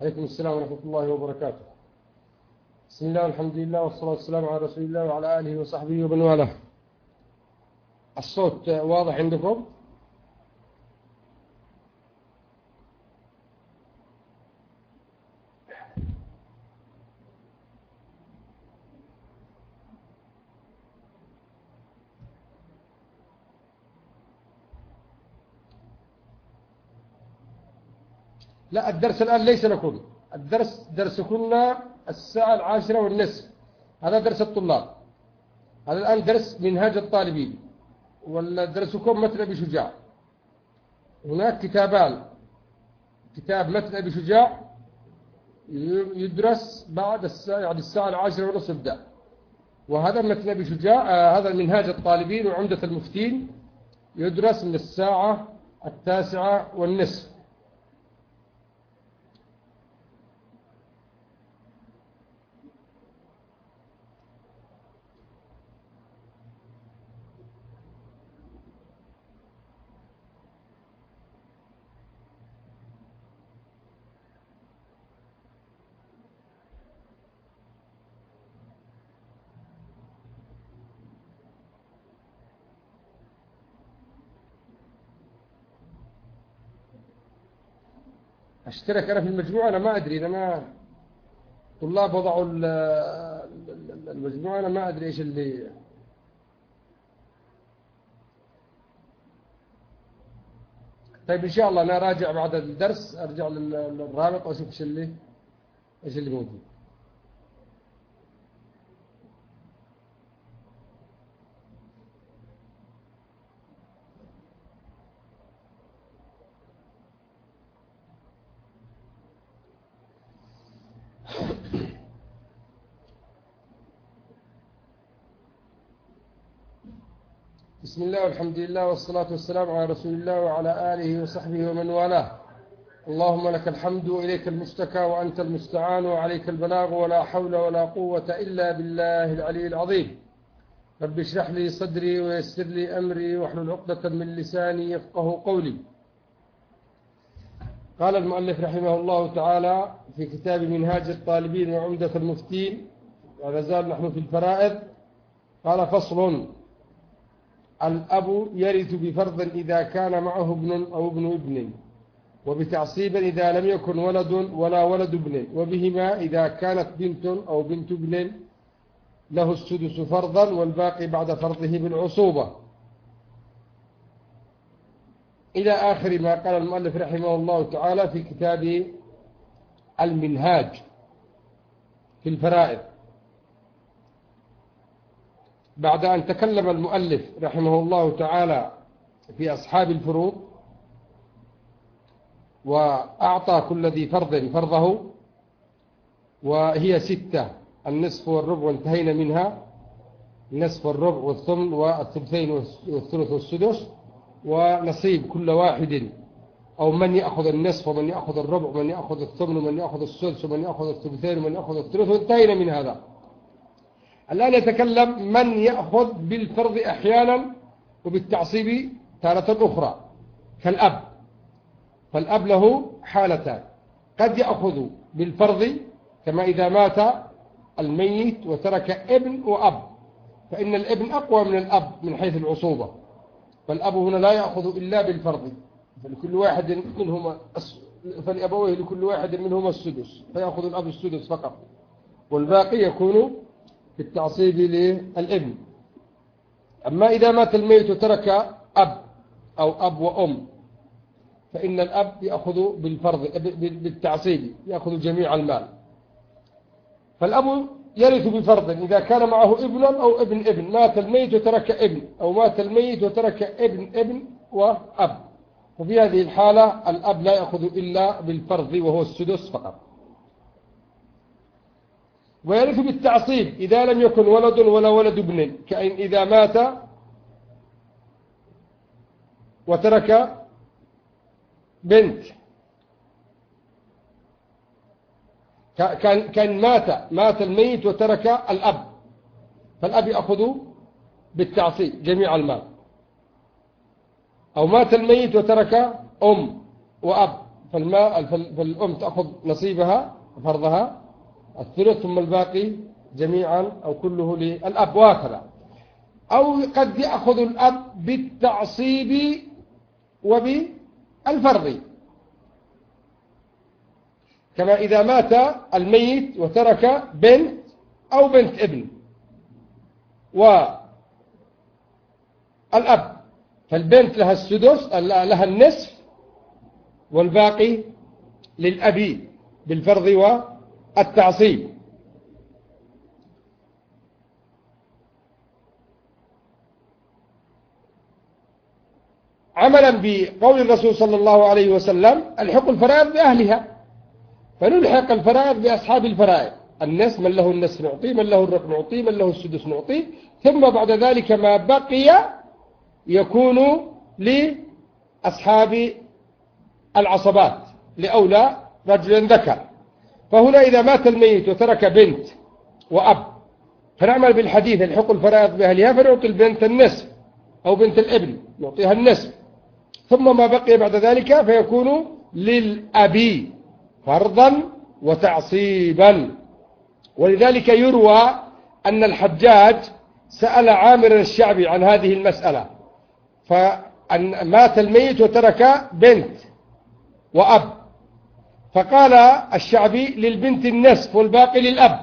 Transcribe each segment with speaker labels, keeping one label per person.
Speaker 1: عليكم السلام ورحمة الله وبركاته. بسم الله والحمد لله والصلاة والسلام على رسول الله وعلى آله وصحبه ومن والاه. الصوت واضح عندكم؟ لا، الدرس الآن ليس لكم. الدرس درسكن الساعة 10:30. هذا درس الطلاب. هذا الآن درس منهاج الطالبين، والدرسكم متن أبي شجاع. هناك كتابان، كتاب متن أبي شجاع يدرس بعد الساعة 10:30 يبدأ، وهذا متن أبي شجاع هذا منهاج الطالبين وعمدة المفتين يدرس من الساعة 9:30. اشترك أنا في المجموعة؟ أنا ما أدري، أنا طلاب وضعوا المجموعة، أنا ما أدري إيش اللي. طيب إن شاء الله أنا راجع بعد الدرس، أرجع للرابط وأشوف إيش اللي موجود. بسم الله والحمد لله والصلاة والسلام على رسول الله وعلى آله وصحبه ومن والاه. اللهم لك الحمد وإليك المشتكى وأنت المستعان وعليك البلاغ ولا حول ولا قوة إلا بالله العلي العظيم. رب اشرح لي صدري ويسر لي أمري واحلل عقدة من لساني يفقه قولي. قال المؤلف رحمه الله تعالى في كتاب منهاج الطالبين وعمدة المفتين، ولا زال نحن في الفرائض. قال: فصل: الأب يرث بفرض إذا كان معه ابن أو ابن ابن، وبتعصيب إذا لم يكن ولد ولا ولد ابن، وبهما إذا كانت بنت أو بنت ابن له السدس فرضا والباقي بعد فرضه بالعصوبة، إلى آخر ما قال المؤلف رحمه الله تعالى في كتاب المنهاج في الفرائض. بعد أن تكلم المؤلف رحمه الله تعالى في أصحاب الفروض وأعطى كل ذي فرض فرضه، وهي 6: النصف والربع وانتهينا منها، النصف والربع والثمن والثلثين والثلث والسدس، ونصيب كل واحد، أو من يأخذ النصف ومن يأخذ الربع ومن يأخذ الثمن ومن يأخذ السدس ومن يأخذ الثلثين ومن يأخذ الثلث، وانتهينا من هذا. الآن يتكلم من يأخذ بالفرض أحيانا وبالتعصيب تارة أخرى كالأب. فالأب له حالتان: قد يأخذ بالفرض كما إذا مات الميت وترك ابن وأب، فإن الابن أقوى من الأب من حيث العصوبة، فالأب هنا لا يأخذ إلا بالفرض، فلأبويه لكل واحد منهما السدس، فيأخذ الأب السدس فقط، والباقي يكون بالتعصيب للابن. أما إذا مات الميت وترك أب أو أب وأم، فإن الأب يأخذ بالفرض بالتعصيب، يأخذ جميع المال. فالأب يرث بفرض إذا كان معه ابن أو ابن ابن، مات الميت وترك ابن، أو مات الميت وترك ابن وأب، وفي هذه الحالة الأب لا يأخذ إلا بالفرض وهو السدس فقط. ويرث بالتعصيب إذا لم يكن ولد ولا ولد ابن، كأن إذا مات وترك بنت، كان مات الميت وترك الأب، فالأب يأخذ بالتعصيب جميع المال. أو مات الميت وترك أم وأب، فالأم تأخذ نصيبها فرضها الثلث، ثم الباقي جميعا أو كله للأب، وهكذا. أو قد يأخذ الأب بالتعصيب وبالفرض، كما إذا مات الميت وترك بنت أو بنت ابن والأب، فالبنت لها السدس، لها النصف، والباقي للأب بالفرض والتعصيب. عملا بقول الرسول صلى الله عليه وسلم: الحق الفرائض بأهلها، فنلحق الفرائض بأصحاب الفرائض، النصف من له النصف نعطيه، من له الربع نعطيه، من له السدس نعطيه، ثم بعد ذلك ما بقي يكون لأصحاب العصبات لأولى رجل ذكر. فهنا إذا مات الميت وترك بنت وأب، فنعمل بالحديث: الحق الفرائض بأهلها، فنعطي البنت النصف أو بنت الابن نعطيها النصف، ثم ما بقي بعد ذلك فيكون للأب فرضا وتعصيبا. ولذلك يروى أن الحجاج سأل عامر الشعبي عن هذه المسألة، فأن مات الميت وترك بنت وأب، فقال الشعبي: للبنت النصف والباقي للأب.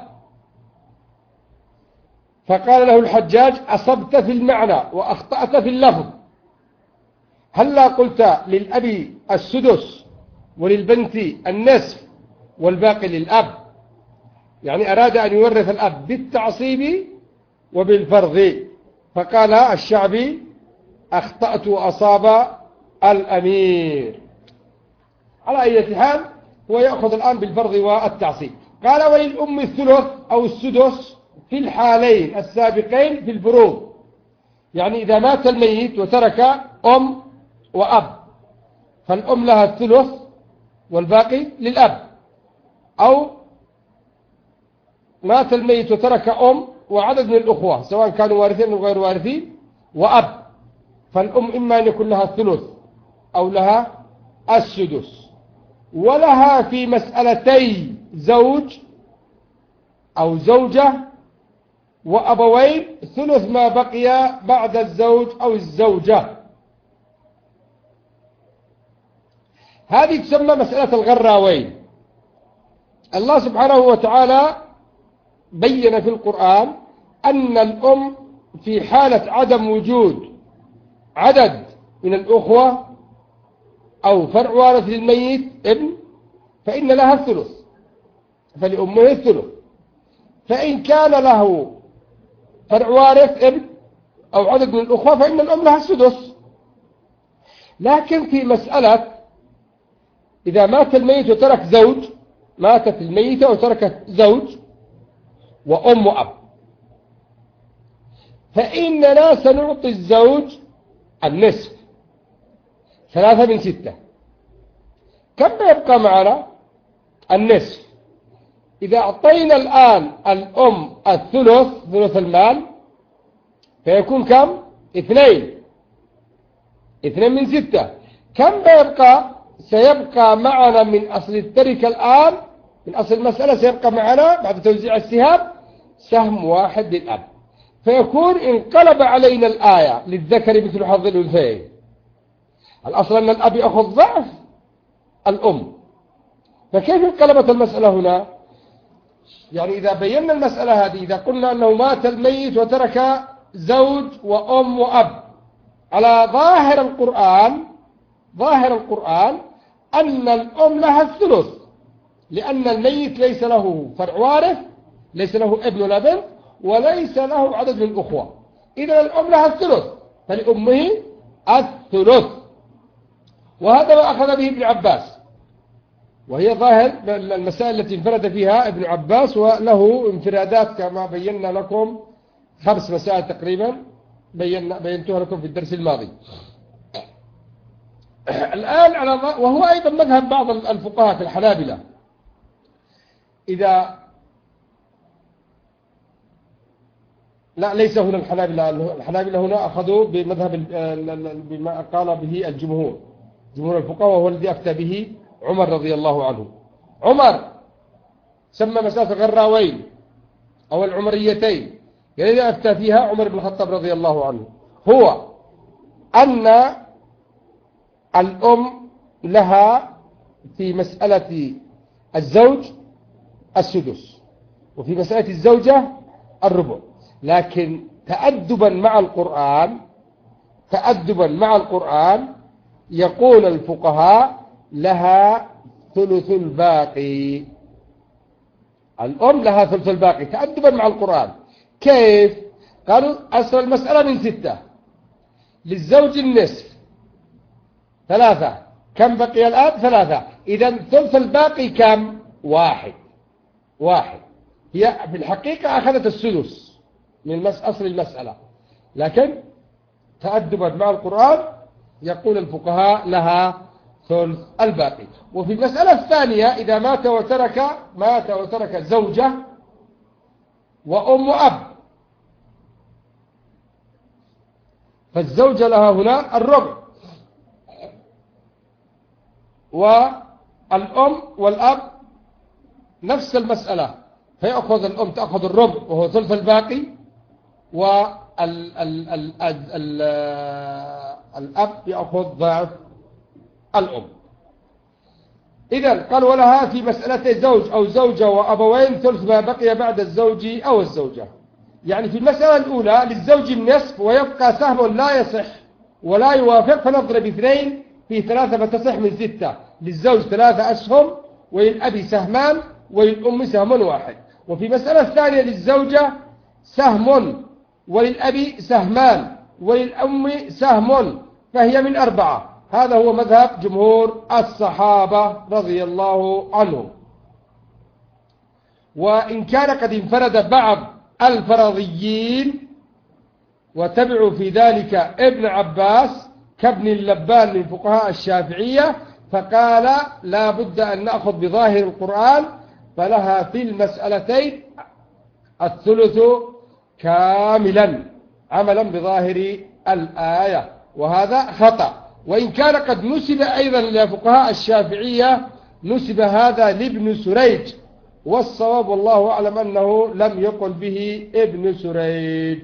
Speaker 1: فقال له الحجاج: أصبت في المعنى وأخطأت في اللفظ، هلا قلت للأب السدس وللبنت النصف والباقي للأب؟ يعني أراد أن يورث الأب بالتعصيب وبالفرض. فقال الشعبي: أخطأت وأصاب الأمير. على أي حال هو يأخذ الآن بالفرض والتعصيب. قال: وللأم الثلث أو السدس في الحالين السابقين في الفروض، يعني إذا مات الميت وترك أم وأب، فالأم لها الثلث والباقي للأب، أو مات الميت وترك أم وعدد من الأخوة سواء كانوا وارثين أو غير وارثين وأب، فالأم إما أن يكون لها الثلث أو لها السدس، ولها في مسألتي زوج أو زوجة وأبوين ثلث ما بقي بعد الزوج أو الزوجة. هذه تسمى مسألة الغراوين. الله سبحانه وتعالى بين في القرآن أن الأم في حالة عدم وجود عدد من الأخوة أو فرع وارث للميت ابن فإن لها الثلث، فلأمه الثلث. فإن كان له فرع وارث ابن أو عدد من الأخوة فإن الأم لها السدس. لكن في مسألة إذا مات الميت وترك زوج، ماتت الميتة وتركت زوج وأم وأب، فإننا سنعطي الزوج النصف، 3 من 6. كم يبقى معنا؟ النصف. إذا أعطينا الآن الأم الثلث، ثلث المال، فيكون كم؟ 2 من 6. كم يبقى؟ سيبقى معنا من أصل التركة الآن، من أصل المسألة سيبقى معنا بعد توزيع السهام سهم واحد للأب، فيكون انقلب علينا الآية للذكر مثل حظ الأنثيين. الأصل أن الأب يأخذ ضعف الأم، فكيف انقلبت المسألة هنا؟ يعني إذا بينا المسألة هذه، إذا قلنا أنه مات الميت وترك زوج وأم وأب، على ظاهر القرآن أن الأم لها الثلث، لأن الميت ليس له فرع وارث، ليس له ابن ولا بنت، وليس له عدد من الأخوة، إذا الأم لها الثلث، فلأمه الثلث. وهذا ما أخذ به ابن عباس، وهي ظاهر المسائل التي انفرد فيها ابن عباس، وله انفرادات كما بينا لكم 5 مسائل تقريبا بينتها لكم في الدرس الماضي. الآن وهو أيضا مذهب بعض الفقهاء في الحنابلة، لا ليس هنا الحنابلة هنا أخذوا بمذهب بما قال به جمهور الفقهاء، وهو الذي أفتى به عمر رضي الله عنه. عمر سمى مسألة الغراوين أو العمريتين الذي أفتى فيها عمر بن الخطاب رضي الله عنه هو أن الأم لها في مسألة الزوج السدس، وفي مسألة الزوجة الربع، لكن تأدبا مع القرآن يقول الفقهاء لها ثلث الباقي. الأم لها ثلث الباقي تأدبا مع القرآن. كيف؟ قالوا أصل المسألة من 6، للزوج النصف 3، كم بقي الآن؟ 3. إذا ثلث الباقي كم؟ 1. هي في الحقيقة أخذت السدس من أصل المسألة، لكن تأدبا مع القرآن يقول الفقهاء لها ثلث الباقي. وفي المسألة الثانية إذا مات وترك زوجة وأم وأب، فالزوجة لها هنا الربع، والأم والأب نفس المسألة، فيأخذ الأم تأخذ الربع وهو ثلث الباقي، والأب يأخذ ضعف الأم. إذن قال ولها في مسألة زوج أو زوجة وأبوين ثلث ما بقي بعد الزوج أو الزوجة. يعني في المسألة الأولى للزوج النصف ويبقى سهم لا يصح ولا يوافق، فنضرب 2 في 3 فتصح من 6. للزوج 3 أسهم وللأب سهمان وللأم سهم واحد. وفي مسألة الثانية للزوجة سهم وللأب سهمان وللأم سهم، فهي من 4. هذا هو مذهب جمهور الصحابة رضي الله عنهم. وإن كان قد انفرد بعض الفرضيين وتبعوا في ذلك ابن عباس كابن اللبان من فقهاء الشافعية، فقال لا بد أن نأخذ بظاهر القرآن، فلها في المسألتين الثلث كاملا عملا بظاهر الآية، وهذا خطأ. وإن كان قد نسب أيضا لفقهاء الشافعية نسب هذا لابن سريج، والصواب والله أعلم أنه لم يقل به ابن سريج.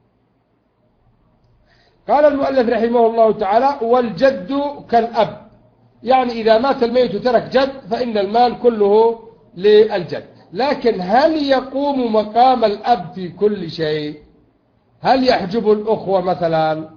Speaker 1: قال المؤلف رحمه الله تعالى والجد كالأب، يعني إذا مات الميت ترك جد فإن المال كله للجد. لكن هل يقوم مقام الأب في كل شيء؟ هل يحجب الأخوة مثلا؟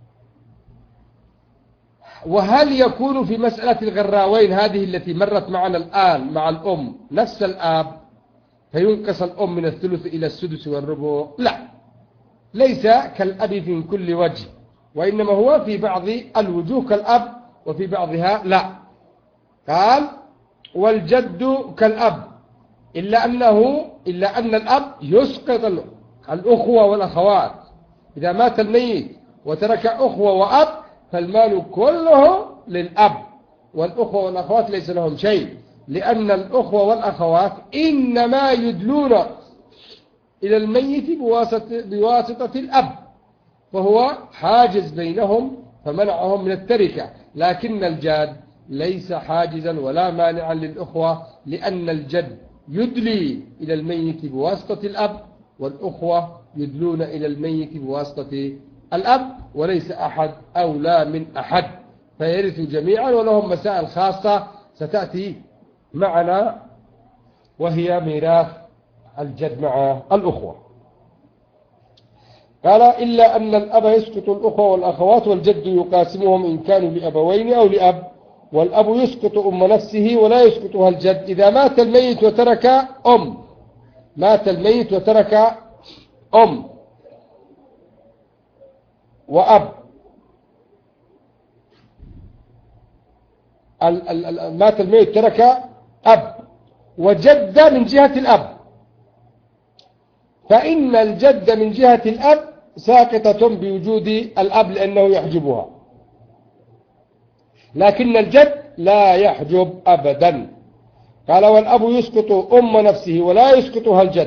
Speaker 1: وهل يكون في مسألة الغراوين هذه التي مرت معنا الآن مع الأم نفس الآب فينقص الأم من الثلث إلى السدس والربع؟ لا، ليس كالأب في كل وجه، وإنما هو في بعض الوجوه كالأب وفي بعضها لا. قال والجد كالأب إلا أن الأب يسقط الأخوة والأخوات. إذا مات الميت وترك أخوة وأب فالمال كله للأب، والأخوة والأخوات ليس لهم شيء، لأن الأخوة والأخوات إنما يدلون إلى الميت بواسطة الأب، فهو حاجز بينهم فمنعهم من التركة. لكن الجد ليس حاجزا ولا مانعا للأخوة، لأن الجد يدلي إلى الميت بواسطة الأب، والأخوة يدلون إلى الميت بواسطة الأب، وليس أحد أولى من أحد، فيرثوا جميعا، ولهم مسائل خاصة ستأتي معنا وهي ميراث الجد مع الأخوة. قال إلا أن الأب يسقط الأخوة والأخوات، والجد يقاسمهم إن كانوا لأبوين أو لأب، والأب يسقط أم نفسه ولا يسقطها الجد. إذا مات الميت وترك أم وأب، مات الميت ترك أب وجد من جهة الأب، فإن الجد من جهة الأب ساقطة بوجود الأب لأنه يحجبها، لكن الجد لا يحجب أبدا. قال والأب يسقط أم نفسه ولا يسقطها الجد،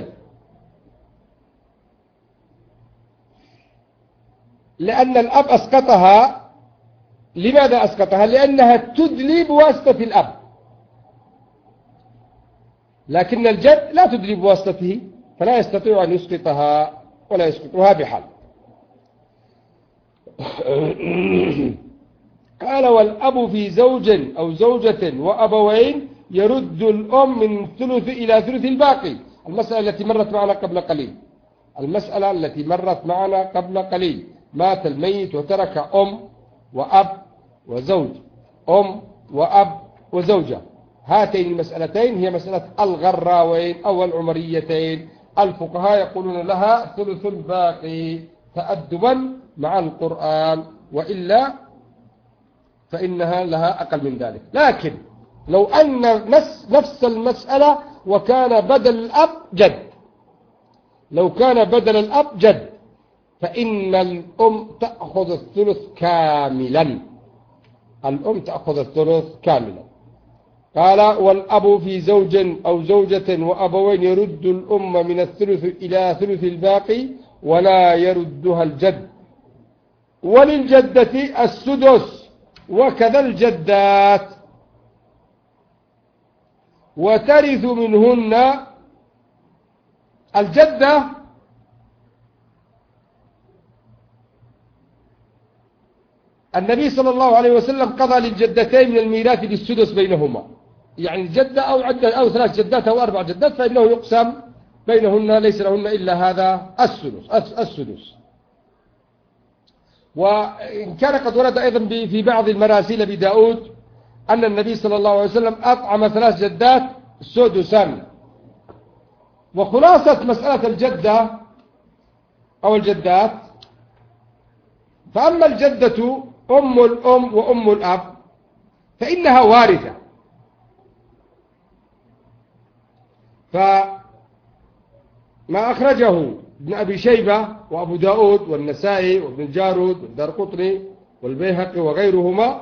Speaker 1: لأن الأب أسقطها. لماذا أسقطها؟ لأنها تدلي بواسطة الأب، لكن الجد لا تدري بواسطته، فلا يستطيع أن يسقطها ولا يسقطها بحال. قال والأب في زوج أو زوجة وأبوين يرد الأم من ثلث إلى ثلث الباقي. المسألة التي مرت معنا قبل قليل، المسألة التي مرت معنا قبل قليل، مات الميت وترك أم وأب وزوج، أم وأب وزوجة. هاتين المسألتين هي مسألة الغراوين أو العمريتين. الفقهاء يقولون لها ثلث الباقي تأدبا مع القرآن، وإلا فإنها لها أقل من ذلك. لكن لو أن نفس المسألة وكان بدل الأب جد، لو كان بدل الأب جد، فإن الأم تأخذ الثلث كاملا، الأم تأخذ الثلث كاملا. قال والأب في زوج أو زوجة وأبوين يرد الأم من الثلث إلى ثلث الباقي ولا يردها الجد، وللجدة السدس وكذا الجدات، وترث منهن الجدة النبي صلى الله عليه وسلم قضى للجدتين من الميراث بالسدس بينهما، يعني الجدة أو عدة أو 3 جدات أو 4 جدات، فإنه يقسم بينهن، ليس لهن إلا هذا السدس. وإن كان قد ورد أيضا في بعض المراسيل بداود أن النبي صلى الله عليه وسلم أطعم 3 جدات سدسا. وخلاصة مسألة الجدة أو الجدات، فأما الجدة أم الأم وأم الأب فإنها وارثة، فما أخرجه ابن أبي شيبة وأبو داود والنسائي وابن الجارود والدارقطني والبيهقي وغيرهما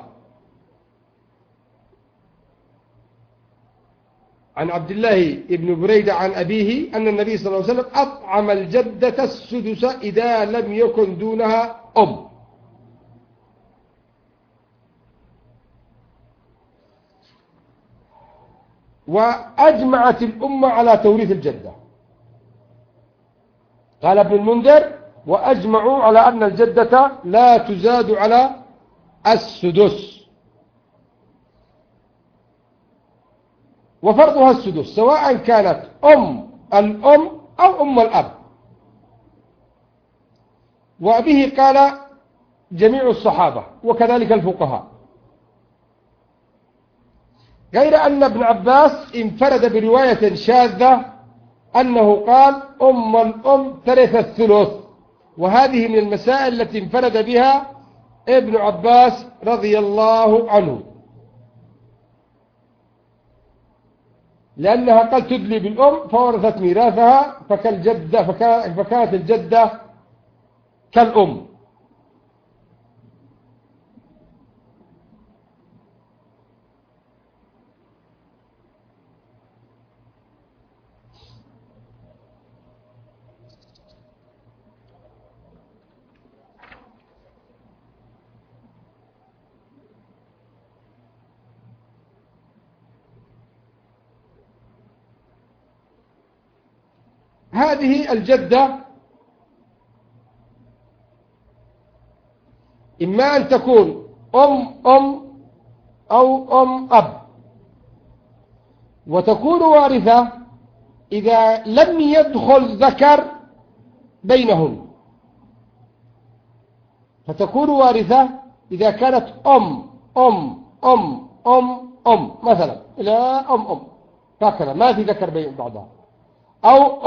Speaker 1: عن عبد الله بن بريدة عن أبيه أن النبي صلى الله عليه وسلم أطعم الجدة السدس إذا لم يكن دونها أم. وأجمعت الأمة على توريث الجدة. قال ابن المنذر وأجمعوا على أن الجدة لا تزاد على السدس، وفرضها السدس سواء كانت الأم أو أم الأب. وبه قال جميع الصحابة وكذلك الفقهاء، غير أن ابن عباس انفرد برواية شاذة أنه قال أم الأم ترث الثلث، وهذه من المسائل التي انفرد بها ابن عباس رضي الله عنه، لأنها قد تدلي بالأم فورثت ميراثها فكالجدة، فكانت الجدة كالأم. هذه الجدة إما أن تكون أم أو أب، وتكون وارثة إذا لم يدخل ذكر بينهم، فتكون وارثة إذا كانت أم مثلا إلى أم هكذا ما في ذكر بين بعضها، أو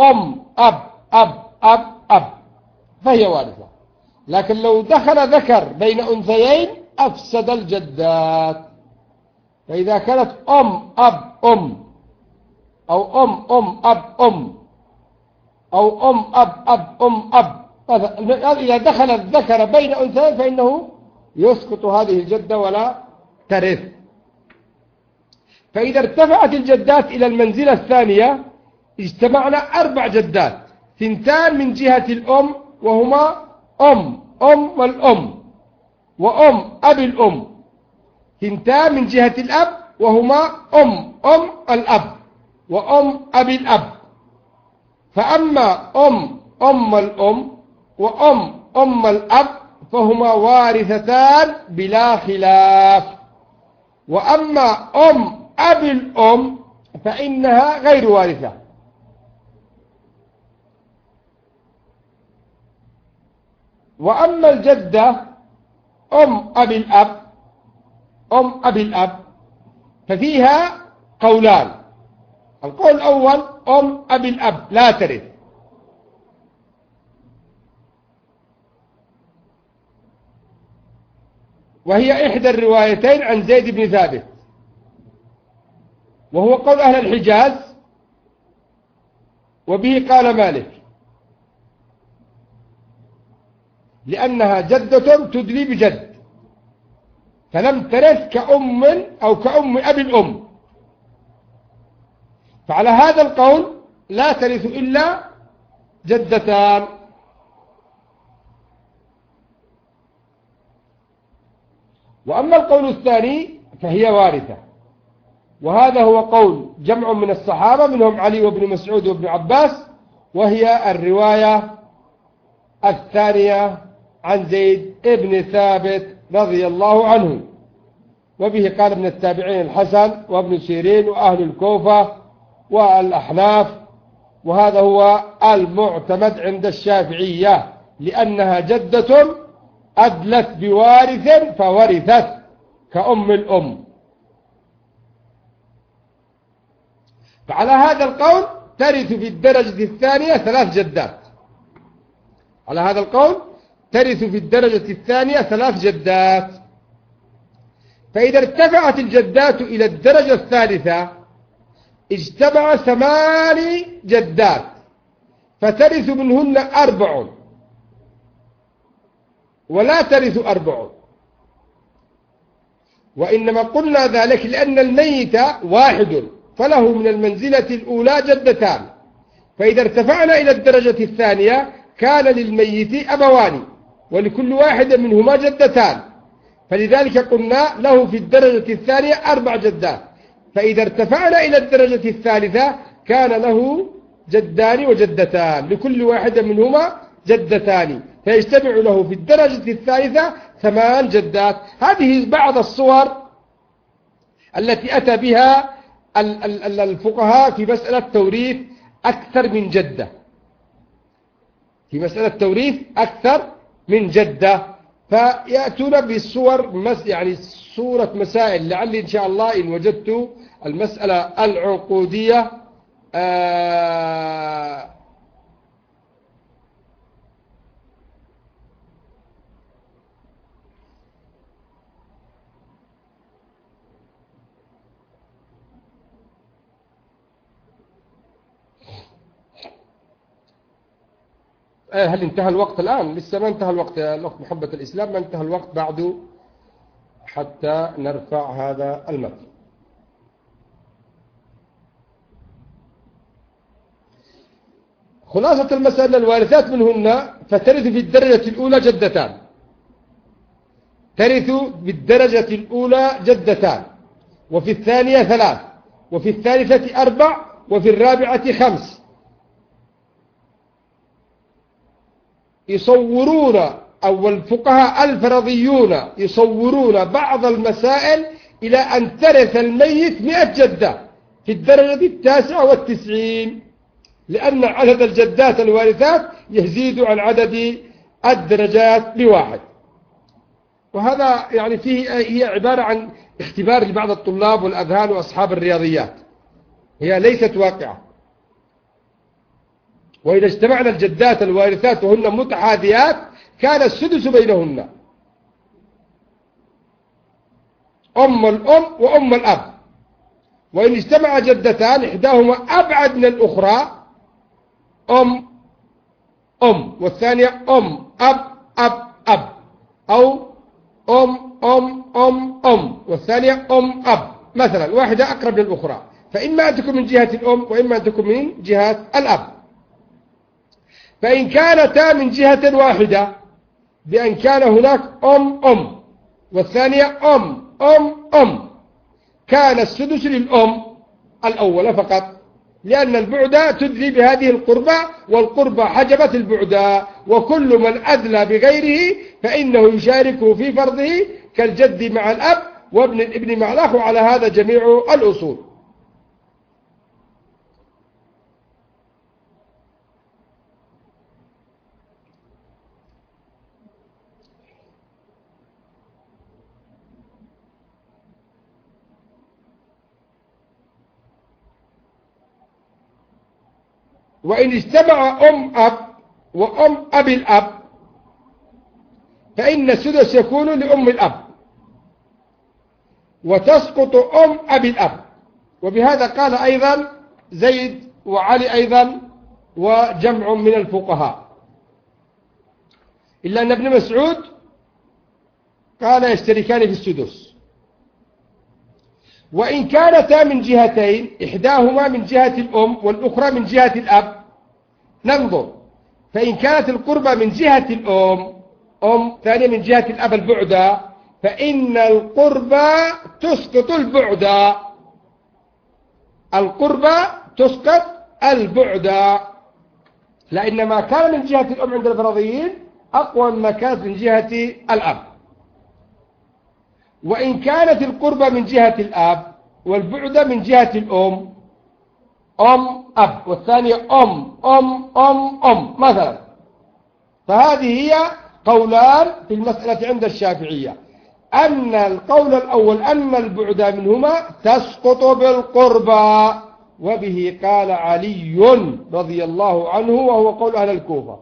Speaker 1: أب فهي وارثة. لكن لو دخل ذكر بين أنثيين أفسد الجدات. فإذا كانت أب أو أب إذا دخل الذكر بين أنثيين فإنه يسقط هذه الجدة ولا ترث. فإذا ارتفعت الجدات إلى المنزلة الثانية اجتمعنا 4 جدات، 2 من جهة الأم وهما أم الأم وأم أبي الأم، 2 من جهة الأب وهما أم الأب، وأم أبي الأب. فأما أم الأم وأم الأب فهما وارثتان بلا خلاف. وأما أم أبي الأم فإنها غير وارثة. وأما الجدة أم أبي الأب ففيها قولان. القول الأول أم أبي الأب لا ترث، وهي إحدى الروايتين عن زيد بن ثابت، وهو قول أهل الحجاز، وبه قال مالك، لأنها جدة تدلي بجد فلم ترث كأم أو كأم أبي الأم. فعلى هذا القول لا ترث إلا جدتان. وأما القول الثاني فهي وارثة، وهذا هو قول جمع من الصحابة منهم علي وابن مسعود وابن عباس، وهي الرواية الثانية عن زيد ابن ثابت رضي الله عنه. وبه قال ابن التابعين الحسن وابن سيرين وأهل الكوفة والأحناف، وهذا هو المعتمد عند الشافعية، لأنها جدة أدلت بوارث فورثت كأم الأم. فعلى هذا القول ترث في الدرجة الثانية 3 جدات. على هذا القول ترث في الدرجة الثانية 3 جدات. فإذا ارتفعت الجدات إلى الدرجة الثالثة اجتمع 8 جدات، فترث منهن 4 ولا ترث 4. وإنما قلنا ذلك لأن الميت واحد فله من المنزلة الأولى جدتان، فإذا ارتفعنا إلى الدرجة الثانية كان للميت أبوان ولكل واحد منهما جدتان، فلذلك قلنا له في الدرجة الثانية 4 جدات. فإذا ارتفعنا إلى الدرجة الثالثة كان له جدان وجدتان لكل واحد منهما جدتان، فيجتمع له في الدرجة الثالثة 8 جدات. هذه بعض الصور التي أتى بها الفقهاء في مسألة توريث أكثر من جدة، في مسألة توريث أكثر من جدة، فيأتون بالصور يعني صورة مسائل. لعلي إن شاء الله إن وجدت المسألة العقودية هل انتهى الوقت الآن؟ لسه ما انتهى الوقت يا الأخت محبة الإسلام، ما انتهى الوقت بعده حتى نرفع هذا المتن. خلاصة المسألة الوارثات منهن فترث في الدرجة الأولى جدتان، ترث بالدرجة الأولى جدتان، وفي الثانية 3، وفي الثالثة 4، وفي الرابعة 5. يصورون أو الفقهاء الفرضيون يصورون بعض المسائل إلى أن ترث الميت 100 جدة في الدرجة 99، لأن عدد الجدات الوارثات يزيد عن عدد الدرجات ب1. وهذا يعني فيه هي عبارة عن اختبار لبعض الطلاب والأذهان وأصحاب الرياضيات، هي ليست واقعة. وإذا اجتمعنا الجدات الوارثات وهن متحاذيات كان السدس بينهن، أم الأم وأم الأب. وإن اجتمع جدتان إحداهما أبعد من الأخرى أم والثانية أب أو أم والثانية أب مثلا، واحدة أقرب للأخرى، فإما أن تكون من جهة الأم وإما أن تكون من جهة الأب. فإن كانتا من جهة واحدة بأن كان هناك أم والثانية أم كان السدس للأم الأولى فقط، لأن البعد تدلي بهذه القربة، والقربة حجبت البعد، وكل من أدلى بغيره فإنه يشاركه في فرضه كالجد مع الأب وابن الابن مع الأخ، وعلى هذا جميع الأصول. وإن اجتمع أم أب وأم أبي الأب فإن السدس يكون لأم الأب وتسقط أم أبي الأب، وبهذا قال أيضا زيد وعلي أيضا وجمع من الفقهاء، إلا أن ابن مسعود قال يشتركان في السدس. وإن كانتا من جهتين، إحداهما من جهة الأم والأخرى من جهة الأب، ننظر. فإن كانت القربة من جهة الأم ثانية من جهة الأب البعد، فإن القربة تسقط البعد، القربة تسقط البعد، لأن ما كان من جهة الأم عند الفرضيين أقوى مما كانت من جهة الأب. وإن كانت القربة من جهة الأب والبعد من جهة الأم، أم أب والثانية أم مثلا، فهذه هي قولان في المسألة عند الشافعية. أن القول الأول أن البعد منهما تسقط بالقربة، وبه قال علي رضي الله عنه وهو قول أهل الكوفة.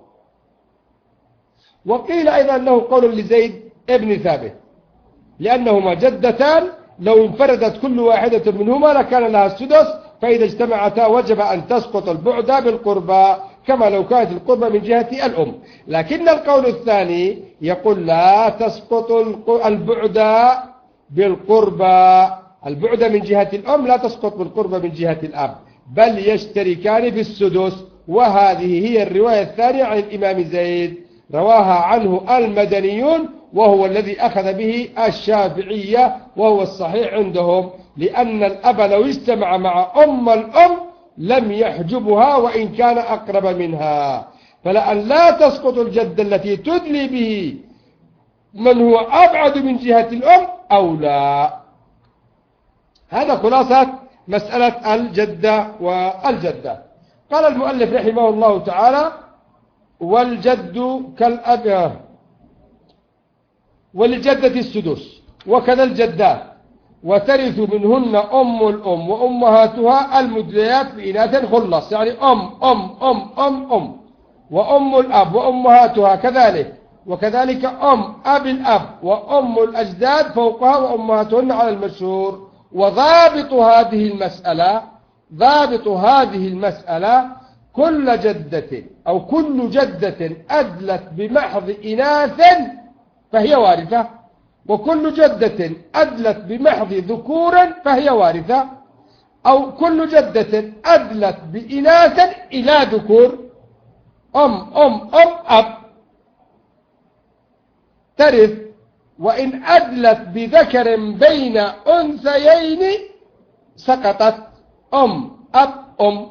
Speaker 1: وقيل أيضا أنه قول لزيد ابن ثابت، لأنهما جدتان لو انفردت كل واحدة منهما لكان لها السدس، فإذا اجتمعتا وجب أن تسقط البعد بالقربة كما لو كانت القربة من جهة الأم. لكن القول الثاني يقول لا تسقط البعد بالقربة، البعد من جهة الأم لا تسقط بالقربة من جهة الأب، بل يشتركان في السدس. وهذه هي الرواية الثانية عن الإمام زيد، رواها عنه المدنيون، وهو الذي أخذ به الشافعية، وهو الصحيح عندهم، لأن الأب لو اجتمع مع الأم لم يحجبها وإن كان أقرب منها، فلأن لا تسقط الجدة التي تدلي به من هو أبعد من جهة الأم أو لا. هذا خلاصة مسألة الجدة والجدة. قال المؤلف رحمه الله تعالى: والجد كالأب وللجدة السدس وكذا الجدات، وترث منهن أم الأم وأمهاتها المدليات بإناث خلص، يعني أم وأم الأب وأمهاتها كذلك، وكذلك أم أبي الأب وأم الأجداد فوقها وأمهاتهن على المشهور. وضابط هذه المسألة كل جدة أو كل جدة أدلت بمحض إناث فهي وارثة، وكل جدة أدلت بمحض ذكور فهي وارثة، أو كل جدة أدلت بإناث إلى ذكور، أب ترث، وإن أدلت بذكر بين أنثيين سقطت أب.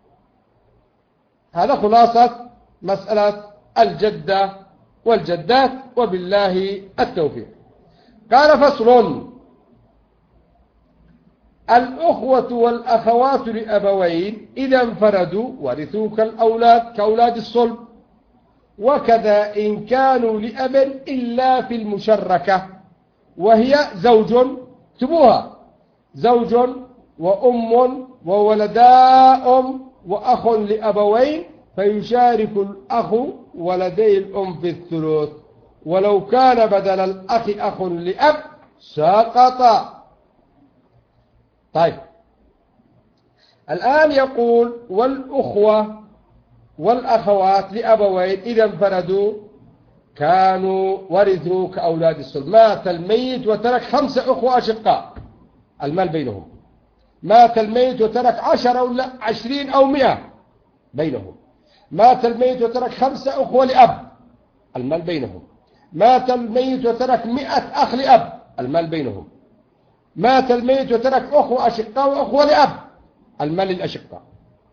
Speaker 1: هذا خلاصة مسألة الجدة والجدات، وبالله التوفيق. قال: فصل: الأخوة والأخوات لأبوين إذا انفردوا ورثوا كأولاد الصلب، وكذا إن كانوا لأب إلا في المشركة، وهي زوج، اكتبوها: زوج وأم وولدا وأخ لأبوين، فيشارك الأخ ولدي الأم في الثلث، ولو كان بدل الأخ أخ لأب سقط. طيب، الآن يقول: والأخوة والأخوات لأبوين إذا انفردوا كانوا ورثوا كأولاد الصلب. مات الميت وترك 5 أخوة أشقاء، المال بينهم. مات الميت وترك 10 أو 20 أو 100 بينهم. مات الميت وترك 5 أخوة لأب، المال بينهم. مات الميت وترك 100 أخ لأب، المال بينهم. مات الميت وترك أخوة أشقاء وأخوة لأب، المال للأشقاء.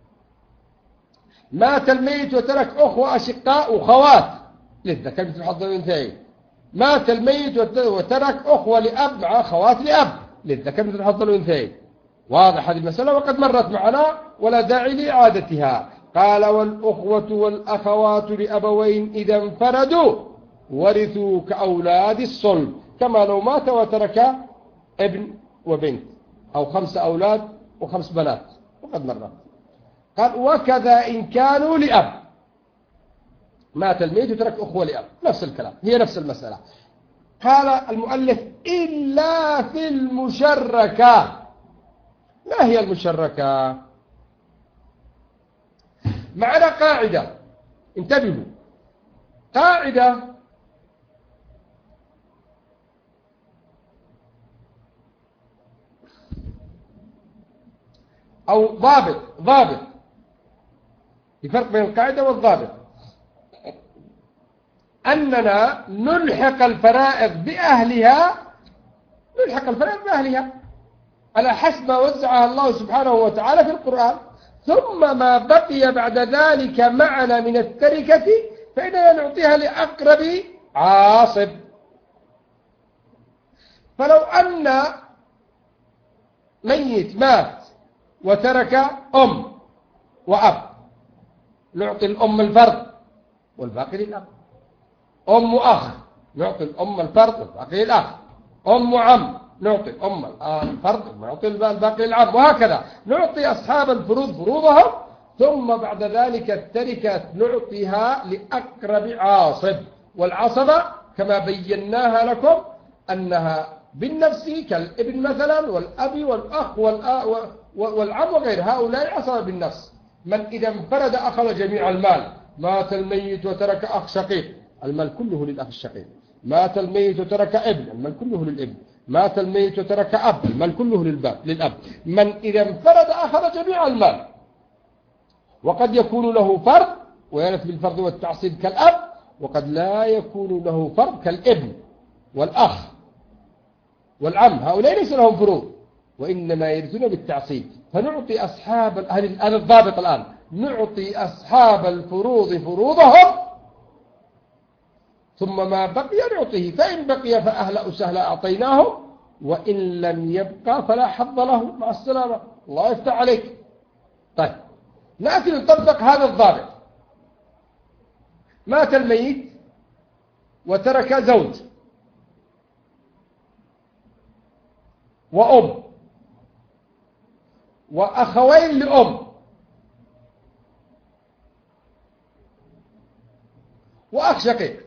Speaker 1: مات الميت وترك أخوة أشقاء وخوات للذكر مثل حظ الأنثيين. مات الميت وترك أخوة لأب مع خوات لأب للذكر مثل حظ الأنثيين. واضح هذه المسألة وقد مرت معنا ولا داعي لإعادتها. قال والأخوة والأخوات لأبوين إذا انفردوا ورثوا كأولاد الصلب، كما لو مات وترك ابن وبنت أو 5 أولاد و5 بنات وقد مرت. قال وكذا إن كانوا لأب، مات الميت وترك أخوة لأب، نفس الكلام، هي نفس المسألة. قال المؤلف إلا في المشركة. ما هي المشركة؟ معنا قاعدة، انتبهوا، قاعدة أو ضابط الفرق بين القاعدة والضابط، أننا نلحق الفرائض بأهلها على حسب ما وزعها الله سبحانه وتعالى في القرآن، ثم ما بقي بعد ذلك معنا من التركة فإننا نعطيها لأقرب عاصب. فلو أن ميت مات وترك أم وأب نعطي الأم الفرض والباقي للأب. أم وأخ نعطي الأم الفرض والباقي للأخ. أم وعم نعطي الأم الفرض ونعطي الباقي للعم، وهكذا نعطي أصحاب الفروض فروضهم، ثم بعد ذلك التركة نعطيها لأقرب عاصب. والعصبة كما بيناها لكم أنها بالنفس كالابن مثلا والأب والأخ والعم وغير هؤلاء عصبة بالنفس. من إذا انفرد أخذ جميع المال. مات الميت وترك أخ شقيق المال كله للأخ الشقيق. مات الميت وترك ابن المال كله للابن. مات الميت وترك أب المال كله للأب. من إذا انفرد أخذ جميع المال. وقد يكون له فرض ويرث بالفرض والتعصيب كالأب، وقد لا يكون له فرض كالابن والأخ والعم، هؤلاء ليس لهم فروض وإنما يرثون بالتعصيب. فنعطي أصحاب هذا الضابط الآن، نعطي أصحاب الفروض فروضهم، ثم ما بقي نعطيه، فإن بقي فأهلا وسهلا أعطيناه، وإن لم يبقى فلا حظ له، مع السلامة، الله يفتح عليك. طيب نأتي نطبق هذا الضابط. مات الميت وترك زوج وأم وأخوين لأم وأخ شقيق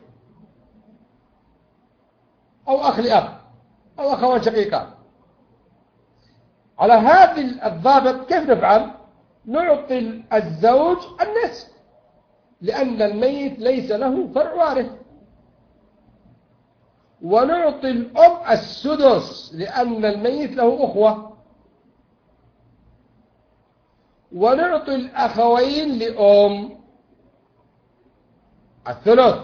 Speaker 1: أو أخ لأب أو أخوان شقيقان. على هذا الضابط كيف نفعل؟ نعطي الزوج النصف لأن الميت ليس له فرع وارث، ونعطي الأم السدس لأن الميت له أخوة، ونعطي الأخوين لأم الثلث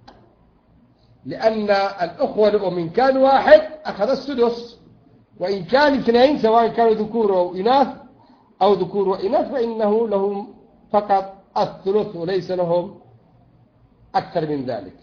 Speaker 1: لأن الأخوة لأم إن كان واحد أخذ السدس، وإن كان اثنين سواء كانوا ذكور أو إناث أو ذكور وإناث فإنه لهم فقط الثلث وليس لهم أكثر من ذلك.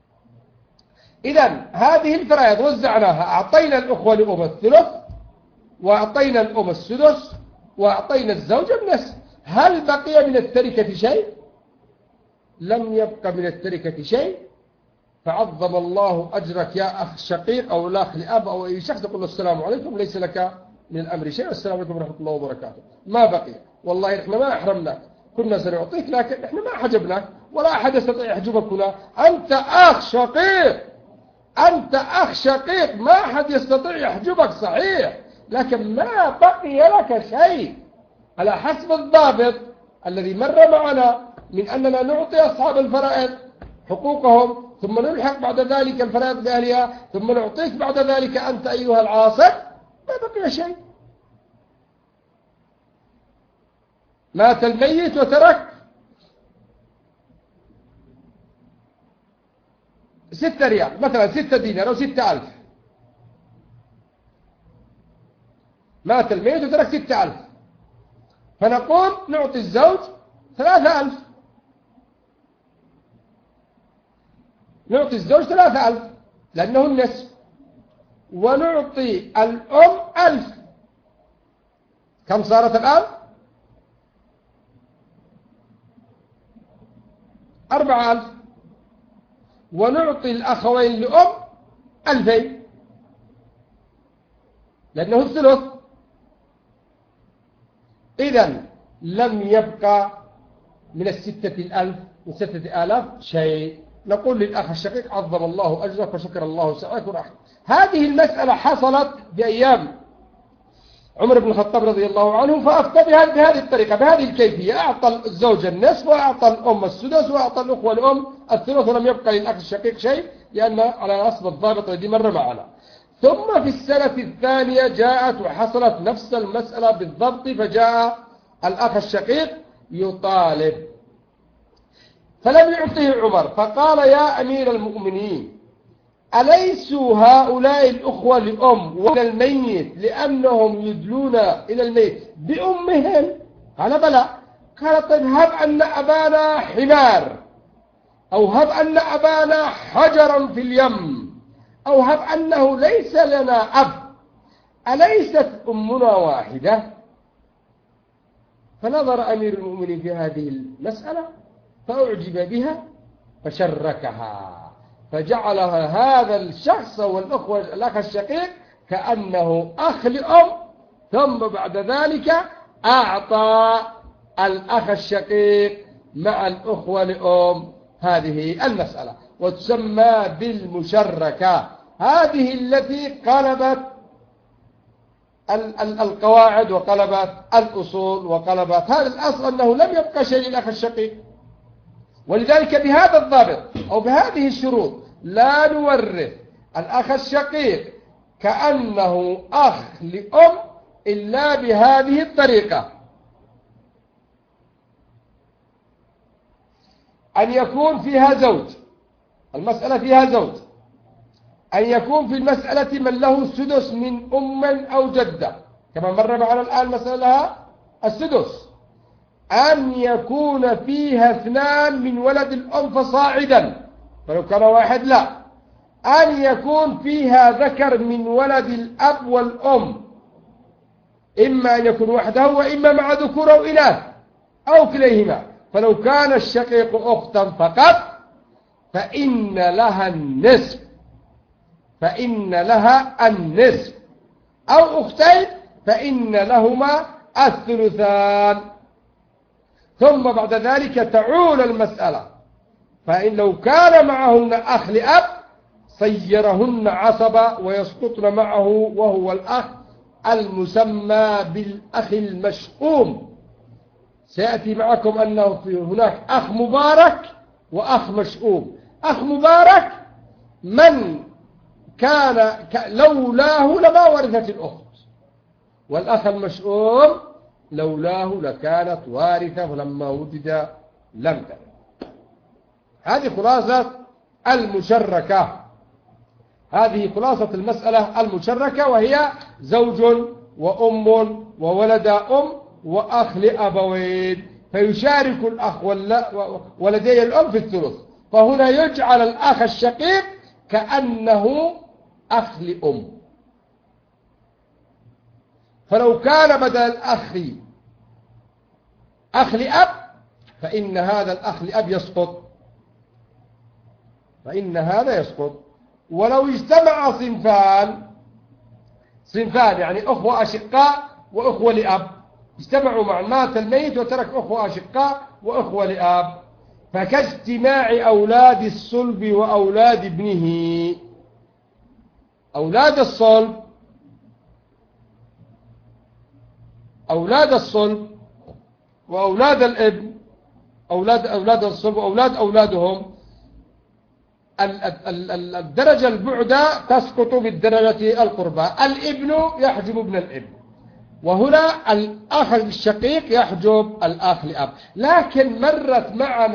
Speaker 1: إذن هذه الفرائض وزعناها، أعطينا الأخوة لأم الثلث وأعطينا الأم السدس وأعطينا الزوج النصف. هل بقي من التركة شيء؟ لم يبق من التركة شيء. فعظم الله أجرك يا أخ شقيق أو الأخ لأب أو أي شخص، يقول له السلام عليكم ليس لك من الأمر شيء، والسلام عليكم ورحمة الله وبركاته. ما بقي، والله إحنا ما أحرمناك، كنا سنعطيك لكن إحنا ما حجبناك ولا أحد يستطيع يحجبك هنا. أنت أخ شقيق، أنت أخ شقيق، ما أحد يستطيع يحجبك صحيح، لكن ما بقي لك شيء. على حسب الضابط الذي مر معنا من أننا نعطي أصحاب الفرائض حقوقهم، ثم نلحق بعد ذلك الفرائض بأهلها، ثم نعطيك بعد ذلك أنت أيها العاصر، ما بقي شيء. مات الميت وترك 6 ريال مثلا، 6 دينار أو 6000. مات الميت وترك 6000، فنقول نعطي الزوج 3000 نعطي الزوج 3000 لأنه النصف، ونعطي الأم 1000. كم صارت الآن؟ 4000. ونعطي الأخوين لأم 2000 لأنه الثلث. إذن لم يبقى من 6000 شيء. نقول للأخ الشقيق عظم الله أجرك وشكر الله سعيك ورحمه. هذه المسألة حصلت بأيام عمر بن الخطاب رضي الله عنه، فأفتى بهذه الطريقة، بهذه الكيفية. أعطى الزوج النصف، وأعطى الأم السدس، وأعطى الأخوة الأم الثلث، ولم يبقى للأخ الشقيق شيء، لأن على نصب الضابط الذي مر معنا. ثم في السنة الثانية جاءت وحصلت نفس المسألة بالضبط، فجاء الأخ الشقيق يطالب، فلم يعطيه عمر، فقال يا أمير المؤمنين أليسوا هؤلاء الأخوة لأم وإلى الميت لأنهم يدلون إلى الميت بأمهم؟ قال بلى. قال طيب هب أن أبانا حمار، أو هب أن أبانا حجرا في اليم، أو هب أنه ليس لنا أب، أليست أمنا واحدة؟ فنظر أمير المؤمنين في هذه المسألة فأعجب بها فشركها، فجعلها هذا الشخص والأخوة الأخ الشقيق كأنه أخ لأم، ثم بعد ذلك أعطى الأخ الشقيق مع الأخوة لأم هذه المسألة، وتسمى بالمشركة. هذه التي قلبت القواعد وقلبت الأصول وقلبت هذا الأصل، أنه لم يبقى شيء للأخ الشقيق. ولذلك بهذا الضابط أو بهذه الشروط لا نورث الأخ الشقيق كأنه أخ لأم إلا بهذه الطريقة: أن يكون فيها زوج، المسألة فيها زوج، أن يكون في المسألة من له السدس من أم أو جدة كما مر معنا الآن مسألة لها السدس، أن يكون فيها 2 من ولد الأم فصاعدا، فلو كان واحد لا، أن يكون فيها ذكر من ولد الأب والأم، إما أن يكون وحده وإما مع ذكور أو إناث أو كليهما، فلو كان الشقيق أختا فقط فإن لها النصف، فإن لها النصف، أو أختين فإن لهما الثلثان. ثم بعد ذلك تعول المسألة، فإن لو كان معهن أخ لأب صيرهن عصبة ويسقطن معه، وهو الأخ المسمى بالأخ المشؤوم. سيأتي معكم أنه في هناك أخ مبارك وأخ مشؤوم. أخ مبارك من كان لولاه لما ورثت الأخت، والأخ المشؤوم لولاه لكانت وارثة، فلما وجد لم ترث. هذه خلاصة المشركة، هذه خلاصة المسألة المشركة، وهي زوج وأم وولد أم وأخ لأبوين، فيشارك الأخ ولدي الأم في الثلث. فهنا يجعل الأخ الشقيق كأنه أخ لأم، فلو كان بدل الأخ أخ لأب فإن هذا الأخ لأب يسقط، فإن هذا يسقط. ولو اجتمع صنفان يعني أخوة أشقاء وأخوة لأب، اجتمعوا مع مات الميت وترك أخوة أشقاء وأخوة لأب، فكاجتماع أولاد الصلب وأولاد ابنه. أولاد الصلب وأولاد الابن، أولاد الصلب وأولاد أولادهم، الدرجة البعدة تسقط بالدرجة القربى. الابن يحجب ابن الابن، وهنا الأخ الشقيق يحجب الأخ لأب. لكن مرت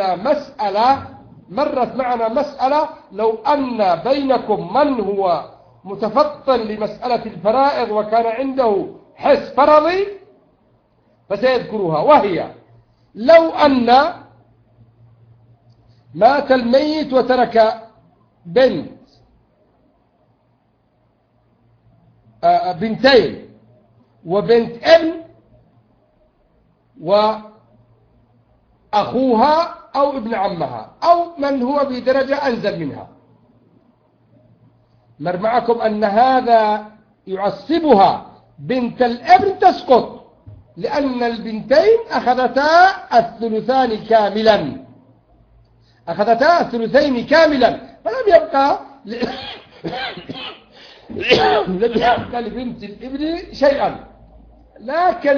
Speaker 1: معنا مسألة لو أن بينكم من هو متفطن لمسألة الفرائض وكان عنده حس فرضي فسيذكرها، وهي لو أن مات الميت وترك بنتين وبنت ابن وأخوها أو ابن عمها أو من هو بدرجة أنزل منها، مر معكم أن هذا يعصبها بنت الابن تسقط، لأن البنتين أخذتا الثلثين كاملا، فلم يبقى لبنت الابن شيئا، لكن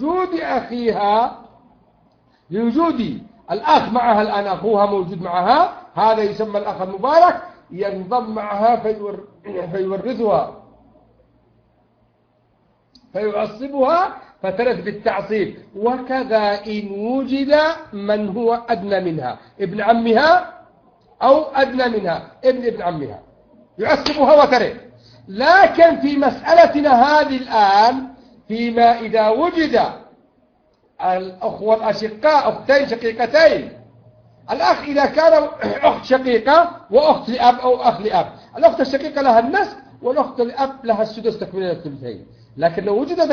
Speaker 1: لوجود الأخ معها الآن، أخوها موجود معها، هذا يسمى الأخ المبارك، ينضم معها فيورثها فيعصبها فترث بالتعصيب. وكذا إن وجد من هو أدنى منها، ابن عمها أو أدنى منها ابن عمها، يعصبها وترث. لكن في مسألتنا هذه الآن، فيما إذا وجد الأخوة الأشقاء أختين شقيقتين، الأخ إذا كان أخت شقيقة وأخت لأب أو أخ لأب، الأخت الشقيقة لها النصف والأخت لأب لها السدس تكملة الثلثين. لكن لو وجدت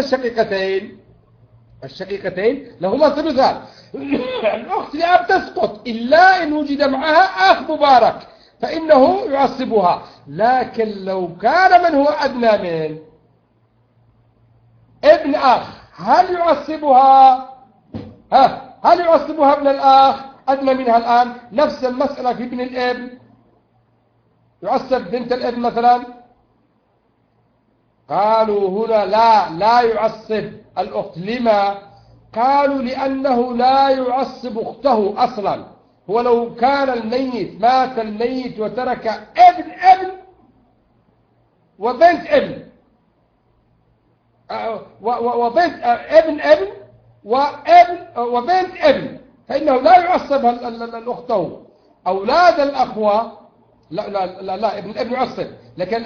Speaker 1: الشقيقتين لهما ثلثان، الأخت لأب تسقط إلا إن وجد معها أخ مبارك فإنه يعصبها. لكن لو كان من هو أدنى من ابن أخ، هل يعصبها ابن الأخ أدنى منها الآن؟ نفس المسألة في ابن الابن، يعصب بنت الابن مثلا. قالوا هنا لا يعصب الأخت. لما؟ قالوا لأنه لا يعصب أخته أصلا. هو لو كان مات الميت وترك ابن وبنت ابن وبنت ابن وبنت ابن، فإنه لا يعصب الأخته. أولاد الأخوة لا ابن الابن يعصب، لكن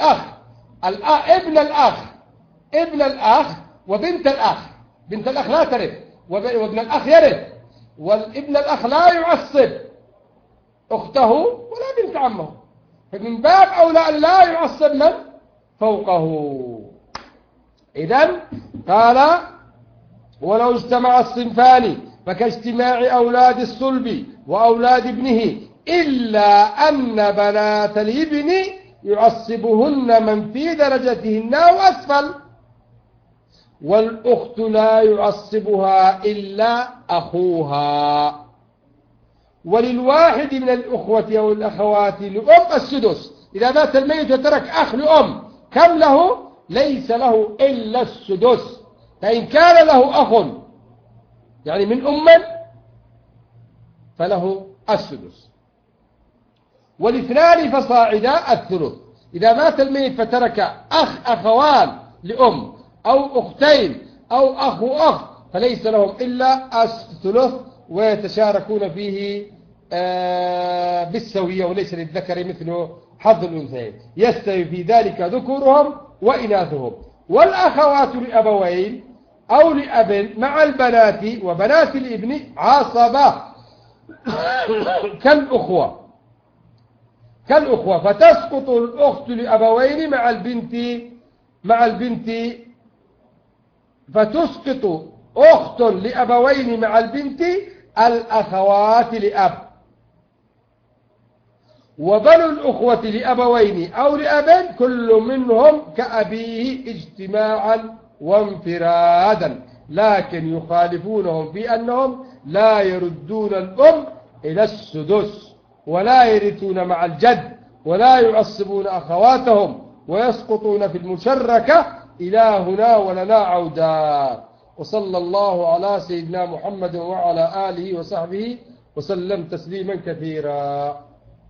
Speaker 1: ابن الأخ وبنت الأخ لا ترث، وابن الأخ يرث، والابن الأخ لا يعصب أخته ولا بنت عمه، فمن باب أولى أن لا يعصب من فوقه. إذن قال ولو اجتمع الصنفان فكاجتماع أولاد الصلب وأولاد ابنه، إلا أن بنات الابن يعصبهن من في درجتهن وأسفل، والأخت لا يعصبها إلا أخوها. وللواحد من الأخوة أو الأخوات لأم السدس. إذا مات الميت وترك أخ لأم، كم له؟ ليس له إلا السدس. فإن كان له أخ يعني من أم فله السدس، والاثنان فصاعدا الثلث. إذا مات الميت فترك أخوان لأم أو أختين أو أخ وأخ، فليس لهم إلا الثلث، ويتشاركون فيه بالسوية، وليس للذكر مثل حظ الأنثيين، يستوي في ذلك ذكورهم وإناثهم. والأخوات لأبوين أو لأب مع البنات وبنات الابن عصبة كالأخوة، فتسقط الأخت لأبوين مع البنت فتسقط أخت لأبوين مع البنت الأخوات لأب. وبنو الأخوة لأبوين أو لأب كل منهم كأبيه اجتماعا وانفرادا، لكن يخالفونهم في أنهم لا يردون الأم إلى السدس، ولا يرثون مع الجد، ولا يعصبون أخواتهم، ويسقطون في المشركة. إلى هنا ولنا عودا. وصلى الله على سيدنا محمد وعلى آله وصحبه وسلم تسليما كثيرا.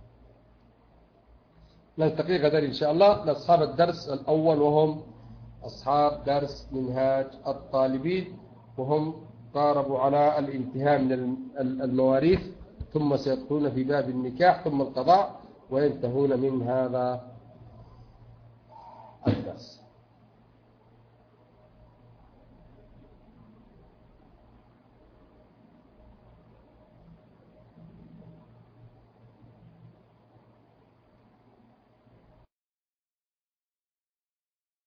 Speaker 1: نلتقي غدا إن شاء الله لأصحاب الدرس الأول، وهم أصحاب درس منهاج الطالبين، وهم قاربوا على الانتهاء من المواريث، ثم سيدخلون في باب النكاح ثم القضاء، وينتهون من هذا الدرس.